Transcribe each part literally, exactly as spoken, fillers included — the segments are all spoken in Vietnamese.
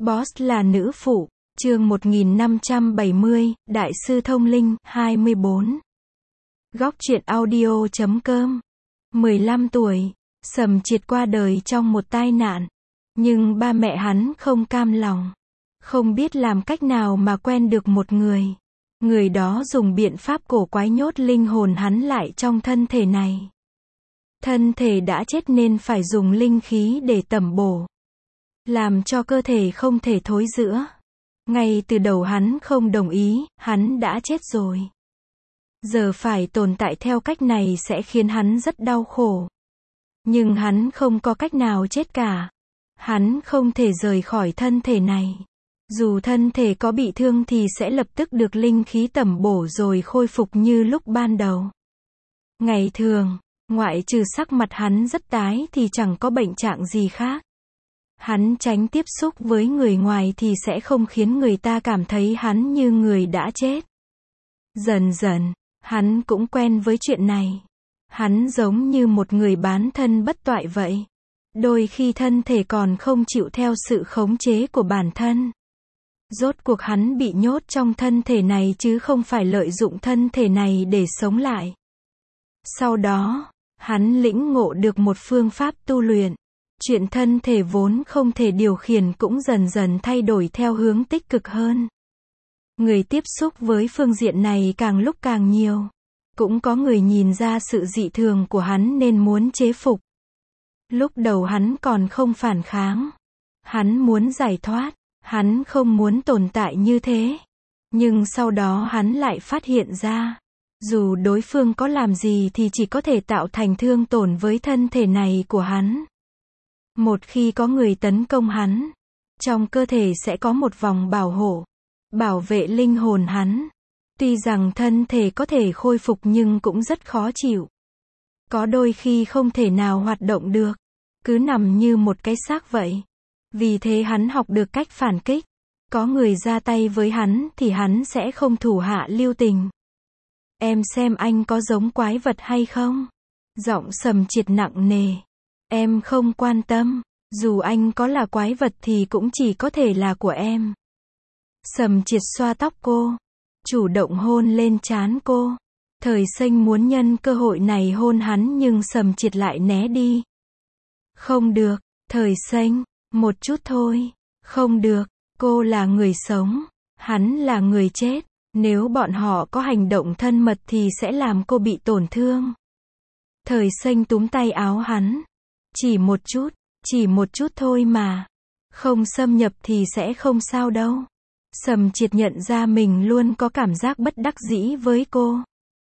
Boss là nữ phụ, chương một nghìn năm trăm bảy mươi, Đại sư Thông Linh, hai mươi bốn. Góc truyện audio chấm com. mười lăm tuổi, Sầm Triệt qua đời trong một tai nạn. Nhưng ba mẹ hắn không cam lòng. Không biết làm cách nào mà quen được một người. Người đó dùng biện pháp cổ quái nhốt linh hồn hắn lại trong thân thể này. Thân thể đã chết nên phải dùng linh khí để tẩm bổ. Làm cho cơ thể không thể thối rữa. Ngay từ đầu hắn không đồng ý, hắn đã chết rồi. Giờ phải tồn tại theo cách này sẽ khiến hắn rất đau khổ. Nhưng hắn không có cách nào chết cả. Hắn không thể rời khỏi thân thể này. Dù thân thể có bị thương thì sẽ lập tức được linh khí tẩm bổ rồi khôi phục như lúc ban đầu. Ngày thường, ngoại trừ sắc mặt hắn rất tái thì chẳng có bệnh trạng gì khác. Hắn tránh tiếp xúc với người ngoài thì sẽ không khiến người ta cảm thấy hắn như người đã chết. Dần dần, hắn cũng quen với chuyện này. Hắn giống như một người bán thân bất toại vậy. Đôi khi thân thể còn không chịu theo sự khống chế của bản thân. Rốt cuộc hắn bị nhốt trong thân thể này chứ không phải lợi dụng thân thể này để sống lại. Sau đó, hắn lĩnh ngộ được một phương pháp tu luyện. Chuyện thân thể vốn không thể điều khiển cũng dần dần thay đổi theo hướng tích cực hơn. Người tiếp xúc với phương diện này càng lúc càng nhiều. Cũng có người nhìn ra sự dị thường của hắn nên muốn chế phục. Lúc đầu hắn còn không phản kháng. Hắn muốn giải thoát. Hắn không muốn tồn tại như thế. Nhưng sau đó hắn lại phát hiện ra. Dù đối phương có làm gì thì chỉ có thể tạo thành thương tổn với thân thể này của hắn. Một khi có người tấn công hắn, trong cơ thể sẽ có một vòng bảo hộ, bảo vệ linh hồn hắn. Tuy rằng thân thể có thể khôi phục nhưng cũng rất khó chịu. Có đôi khi không thể nào hoạt động được, cứ nằm như một cái xác vậy. Vì thế hắn học được cách phản kích. Có người ra tay với hắn thì hắn sẽ không thủ hạ lưu tình. Em xem anh có giống quái vật hay không? Giọng Sầm Triệt nặng nề. Em không quan tâm, dù anh có là quái vật thì cũng chỉ có thể là của em. Sầm Triệt xoa tóc cô, chủ động hôn lên trán cô. Thời Xanh muốn nhân cơ hội này hôn hắn nhưng Sầm Triệt lại né đi. Không được, Thời Xanh, một chút thôi. Không được, cô là người sống, hắn là người chết. Nếu bọn họ có hành động thân mật thì sẽ làm cô bị tổn thương. Thời Xanh túm tay áo hắn. Chỉ một chút, chỉ một chút thôi mà. Không xâm nhập thì sẽ không sao đâu. Sầm Triệt nhận ra mình luôn có cảm giác bất đắc dĩ với cô.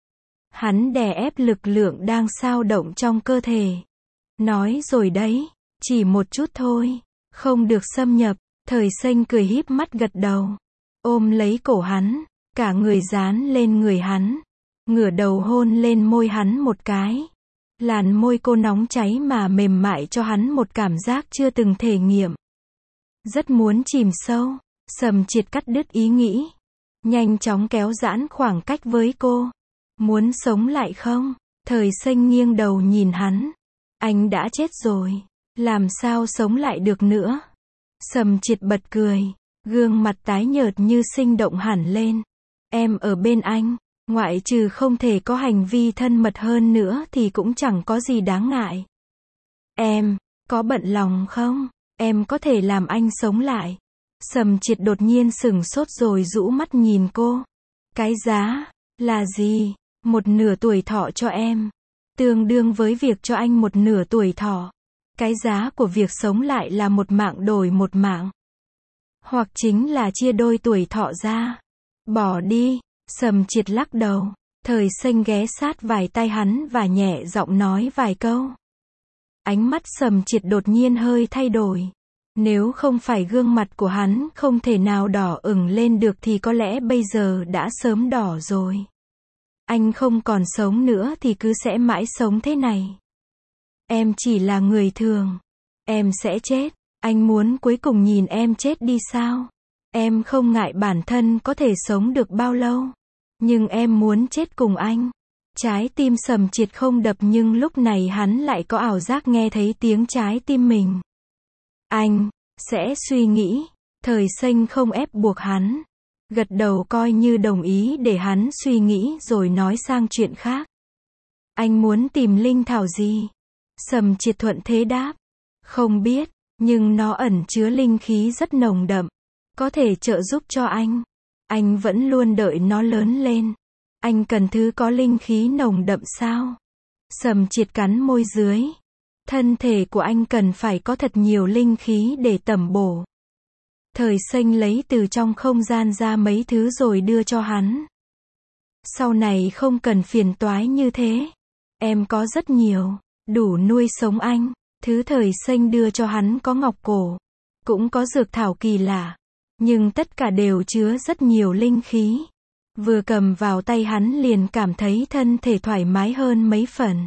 Hắn đè ép lực lượng đang xao động trong cơ thể. Nói rồi đấy, chỉ một chút thôi, không được xâm nhập. Thời Xanh cười híp mắt gật đầu. Ôm lấy cổ hắn, cả người dán lên người hắn. Ngửa đầu hôn lên môi hắn một cái. Làn môi cô nóng cháy mà mềm mại cho hắn một cảm giác chưa từng thể nghiệm. Rất muốn chìm sâu, Sầm Triệt cắt đứt ý nghĩ. Nhanh chóng kéo giãn khoảng cách với cô. Muốn sống lại không? Thời Xanh nghiêng đầu nhìn hắn. Anh đã chết rồi. Làm sao sống lại được nữa? Sầm Triệt bật cười. Gương mặt tái nhợt như sinh động hẳn lên. Em ở bên anh. Ngoại trừ không thể có hành vi thân mật hơn nữa thì cũng chẳng có gì đáng ngại. Em, có bận lòng không? Em có thể làm anh sống lại. Sầm Triệt đột nhiên sửng sốt rồi rũ mắt nhìn cô. Cái giá, là gì? Một nửa tuổi thọ cho em. Tương đương với việc cho anh một nửa tuổi thọ. Cái giá của việc sống lại là một mạng đổi một mạng. Hoặc chính là chia đôi tuổi thọ ra. Bỏ đi. Sầm Triệt lắc đầu. Thời Xanh ghé sát vài tay hắn và nhẹ giọng nói vài câu. Ánh mắt Sầm Triệt đột nhiên hơi thay đổi. Nếu không phải gương mặt của hắn không thể nào đỏ ửng lên được thì có lẽ bây giờ đã sớm đỏ rồi. Anh không còn sống nữa thì cứ sẽ mãi sống thế này. Em chỉ là người thường. Em sẽ chết. Anh muốn cuối cùng nhìn em chết đi sao? Em không ngại bản thân có thể sống được bao lâu. Nhưng em muốn chết cùng anh. Trái tim Sầm Triệt không đập nhưng lúc này hắn lại có ảo giác nghe thấy tiếng trái tim mình. Anh sẽ suy nghĩ, Thời Xanh không ép buộc hắn. Gật đầu coi như đồng ý để hắn suy nghĩ rồi nói sang chuyện khác. Anh muốn tìm linh thảo gì? Sầm Triệt thuận thế đáp. Không biết, nhưng nó ẩn chứa linh khí rất nồng đậm. Có thể trợ giúp cho anh. Anh vẫn luôn đợi nó lớn lên. Anh cần thứ có linh khí nồng đậm sao? Sầm Triệt cắn môi dưới. Thân thể của anh cần phải có thật nhiều linh khí để tẩm bổ. Thời Xanh lấy từ trong không gian ra mấy thứ rồi đưa cho hắn. Sau này không cần phiền toái như thế. Em có rất nhiều, đủ nuôi sống anh. Thứ Thời Xanh đưa cho hắn có ngọc cổ, cũng có dược thảo kỳ lạ, nhưng tất cả đều chứa rất nhiều linh khí. Vừa cầm vào tay hắn liền cảm thấy thân thể thoải mái hơn mấy phần.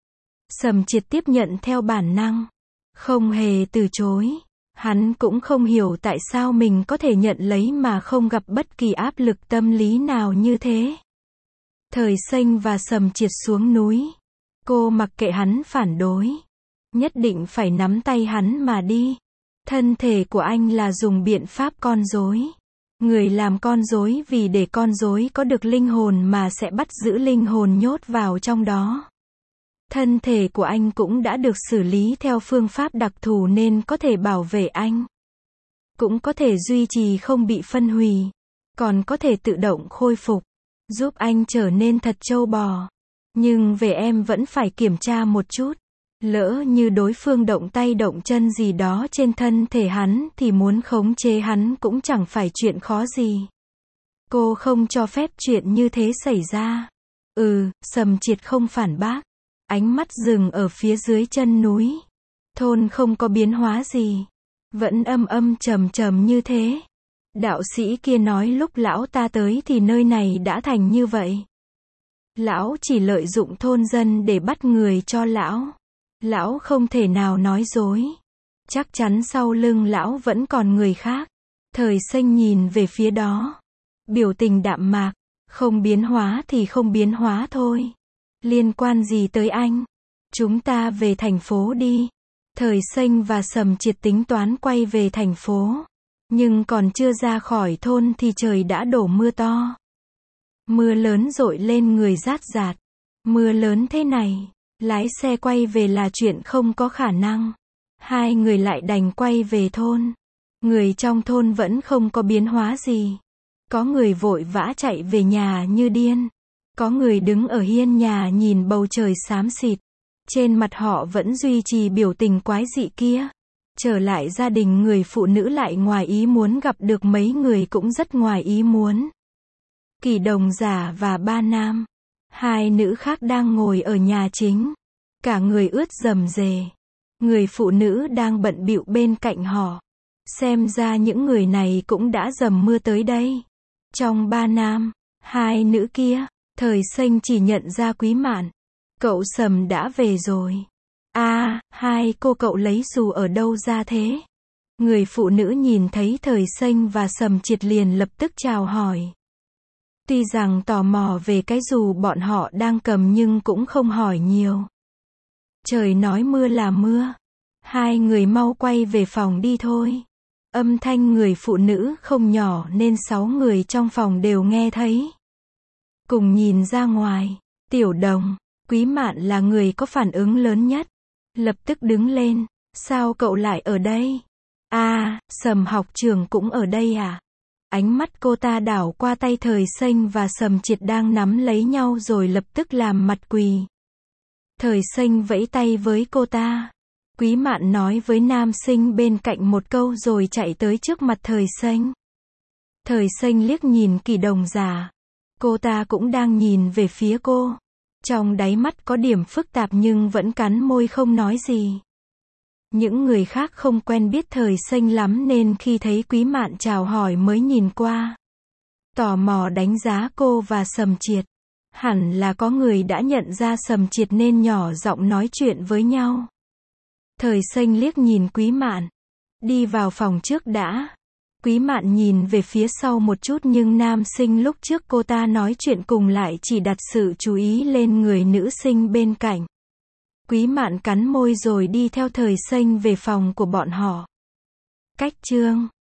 Sầm Triệt tiếp nhận theo bản năng, không hề từ chối. Hắn cũng không hiểu tại sao mình có thể nhận lấy mà không gặp bất kỳ áp lực tâm lý nào như thế. Thời Xanh và Sầm Triệt xuống núi. Cô mặc kệ hắn phản đối. Nhất định phải nắm tay hắn mà đi. Thân thể của anh là dùng biện pháp con rối. Người làm con rối vì để con rối có được linh hồn mà sẽ bắt giữ linh hồn nhốt vào trong đó. Thân thể của anh cũng đã được xử lý theo phương pháp đặc thù nên có thể bảo vệ anh. Cũng có thể duy trì không bị phân hủy. Còn có thể tự động khôi phục. Giúp anh trở nên thật trâu bò. Nhưng về em vẫn phải kiểm tra một chút. Lỡ như đối phương động tay động chân gì đó trên thân thể hắn thì muốn khống chế hắn cũng chẳng phải chuyện khó gì. Cô không cho phép chuyện như thế xảy ra. Ừ, Sầm Triệt không phản bác. Ánh mắt dừng ở phía dưới chân núi. Thôn không có biến hóa gì. Vẫn âm âm trầm trầm như thế. Đạo sĩ kia nói lúc lão ta tới thì nơi này đã thành như vậy. Lão chỉ lợi dụng thôn dân để bắt người cho lão. Lão không thể nào nói dối. Chắc chắn sau lưng lão vẫn còn người khác. Thời Xanh nhìn về phía đó. Biểu tình đạm mạc. Không biến hóa thì không biến hóa thôi. Liên quan gì tới anh? Chúng ta về thành phố đi. Thời Xanh và Sầm Triệt tính toán quay về thành phố. Nhưng còn chưa ra khỏi thôn thì trời đã đổ mưa to. Mưa lớn dội lên người rát rạt. Mưa lớn thế này, lái xe quay về là chuyện không có khả năng. Hai người lại đành quay về thôn. Người trong thôn vẫn không có biến hóa gì. Có người vội vã chạy về nhà như điên. Có người đứng ở hiên nhà nhìn bầu trời xám xịt. Trên mặt họ vẫn duy trì biểu tình quái dị kia. Trở lại gia đình người phụ nữ lại ngoài ý muốn gặp được mấy người cũng rất ngoài ý muốn. Kỳ Đồng Giả và ba nam. Hai nữ khác đang ngồi ở nhà chính. Cả người ướt rầm rề. Người phụ nữ đang bận bịu bên cạnh họ. Xem ra những người này cũng đã dầm mưa tới đây. Trong ba nam, hai nữ kia, Thời Xanh chỉ nhận ra Quý Mạn. Cậu Sầm đã về rồi. À, hai cô cậu lấy dù ở đâu ra thế? Người phụ nữ nhìn thấy Thời Xanh và Sầm Triệt liền lập tức chào hỏi. Tuy rằng tò mò về cái dù bọn họ đang cầm nhưng cũng không hỏi nhiều. Trời nói mưa là mưa. Hai người mau quay về phòng đi thôi. Âm thanh người phụ nữ không nhỏ nên sáu người trong phòng đều nghe thấy. Cùng nhìn ra ngoài, Tiểu Đồng, Quý Mạn là người có phản ứng lớn nhất. Lập tức đứng lên, sao cậu lại ở đây? À, Sầm học trưởng cũng ở đây à? Ánh mắt cô ta đảo qua tay Thời Xanh và Sầm Triệt đang nắm lấy nhau rồi lập tức làm mặt quỳ. Thời Xanh vẫy tay với cô ta. Quý Mạn nói với nam sinh bên cạnh một câu rồi chạy tới trước mặt Thời Xanh. Thời Xanh liếc nhìn Kỳ Đồng Giả. Cô ta cũng đang nhìn về phía cô. Trong đáy mắt có điểm phức tạp nhưng vẫn cắn môi không nói gì. Những người khác không quen biết Thời Xanh lắm nên khi thấy Quý Mạn chào hỏi mới nhìn qua. Tò mò đánh giá cô và Sầm Triệt. Hẳn là có người đã nhận ra Sầm Triệt nên nhỏ giọng nói chuyện với nhau. Thời Xanh liếc nhìn Quý Mạn. Đi vào phòng trước đã. Quý Mạn nhìn về phía sau một chút nhưng nam sinh lúc trước cô ta nói chuyện cùng lại chỉ đặt sự chú ý lên người nữ sinh bên cạnh. Quý Mạn cắn môi rồi đi theo Thời Xanh về phòng của bọn họ. Cách chương